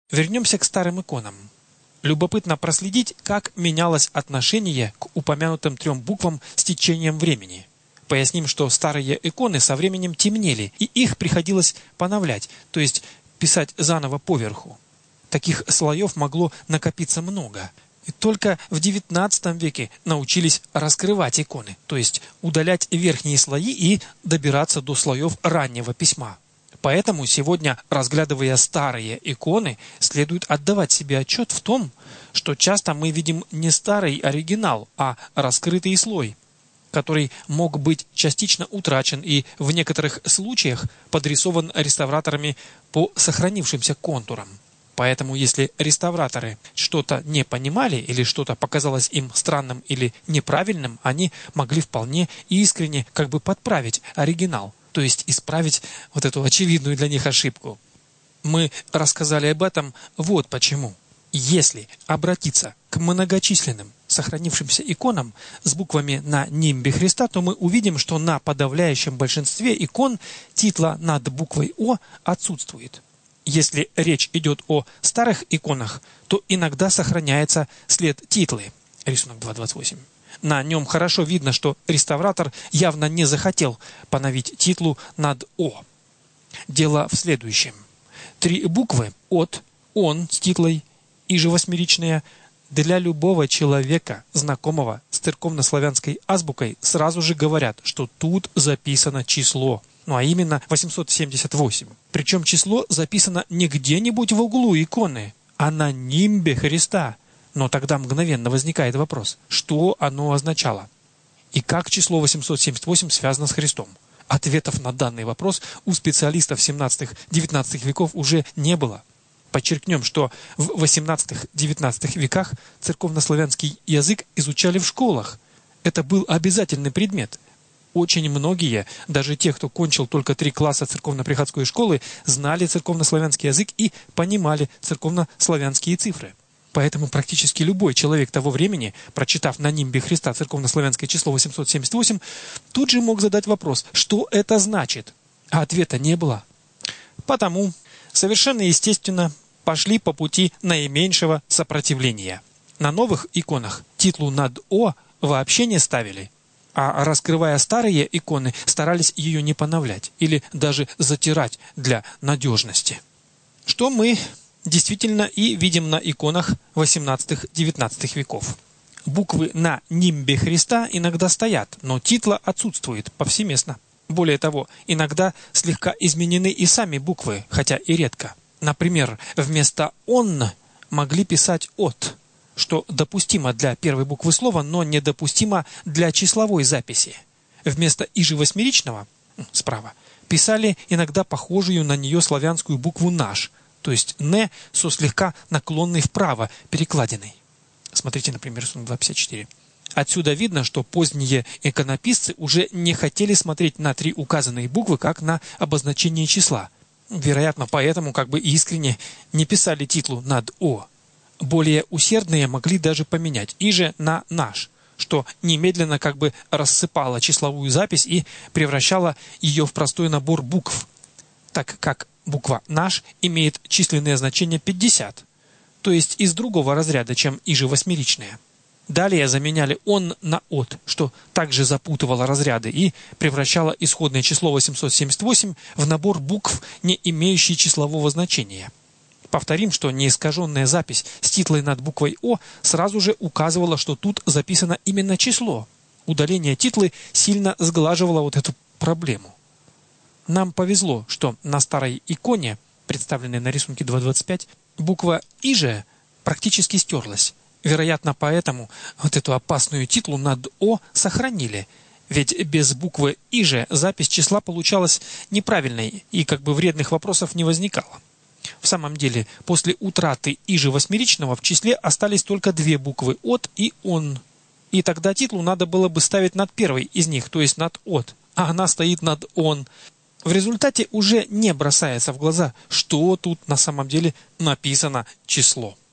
Вернемся к старым иконам. Любопытно проследить, как менялось отношение к упомянутым 3 буквам с течением времени. Поясним, что старые иконы со временем темнели, и их приходилось поновлять, то есть писать заново поверху. Таких слоев могло накопиться много. И только в XIX веке научились раскрывать иконы, то есть удалять верхние слои и добираться до слоев раннего письма. Поэтому сегодня, разглядывая старые иконы, следует отдавать себе отчет в том, что часто мы видим не старый оригинал, а раскрытый слой, который мог быть частично утрачен и в некоторых случаях подрисован реставраторами по сохранившимся контурам. Поэтому, если реставраторы что-то не понимали или что-то показалось им странным или неправильным, они могли вполне искренне подправить оригинал, то есть исправить вот эту очевидную для них ошибку. Мы рассказали об этом вот почему. Если обратиться к многочисленным сохранившимся иконам с буквами на нимбе Христа, то мы увидим, что на подавляющем большинстве икон титла над буквой О отсутствует. Если речь идет о старых иконах, то иногда сохраняется след титлы. Рисунок 2.28. На нем хорошо видно, что реставратор явно не захотел поновить титлу над О. Дело в следующем. 3 буквы от, он с титлой, и же восьмеричная, для любого человека, знакомого с церковнославянской азбукой, сразу же говорят, что тут записано число. А именно 878. Причем число записано не где-нибудь в углу иконы, а на нимбе Христа. Но тогда мгновенно возникает вопрос, что оно означало? И как число 878 связано с Христом? Ответов на данный вопрос у специалистов 17-19 веков уже не было. Подчеркнем, что в 18-19 веках церковнославянский язык изучали в школах. Это был обязательный предмет. Очень многие, даже те, кто кончил только 3 класса церковно-приходской школы, знали церковнославянский язык и понимали церковнославянские цифры. Поэтому практически любой человек того времени, прочитав на нимбе Христа церковнославянское число 878, тут же мог задать вопрос, что это значит? А ответа не было. Потому совершенно естественно пошли по пути наименьшего сопротивления. На новых иконах титлу над О вообще не ставили, а раскрывая старые иконы, старались ее не поновлять или даже затирать для надежности. Что мы действительно и видим на иконах 18-19 веков. Буквы на нимбе Христа иногда стоят, но титла отсутствует повсеместно. Более того, иногда слегка изменены и сами буквы, хотя и редко. Например, вместо «он» могли писать «от», что допустимо для первой буквы слова, но недопустимо для числовой записи. Вместо «иже восьмеричного» справа писали иногда похожую на нее славянскую букву «наш», то есть «не» со слегка наклонной вправо перекладиной. Смотрите, например, рисунок 2.54. Отсюда видно, что поздние иконописцы уже не хотели смотреть на 3 указанные буквы как на обозначение числа. Вероятно, поэтому искренне не писали титлу над О. Более усердные могли даже поменять «иже» на «наш», что немедленно рассыпало числовую запись и превращало ее в простой набор букв, так как буква «наш» имеет численное значение 50, то есть из другого разряда, чем «иже восьмеричная». Далее заменяли «он» на «от», что также запутывало разряды и превращало исходное число 878 в набор букв, не имеющий числового значения. Повторим, что неискаженная запись с титлой над буквой О сразу же указывала, что тут записано именно число. Удаление титлы сильно сглаживало эту проблему. Нам повезло, что на старой иконе, представленной на рисунке 2.25, буква «иже» практически стерлась. Вероятно, поэтому эту опасную титлу над О сохранили. Ведь без буквы «иже» запись числа получалась неправильной и вредных вопросов не возникало. В самом деле, после утраты «иже» восьмеричного в числе остались только 2 буквы «от» и «он». И тогда титлу надо было бы ставить над первой из них, то есть над «от», а она стоит над «он». В результате уже не бросается в глаза, что тут на самом деле написано число.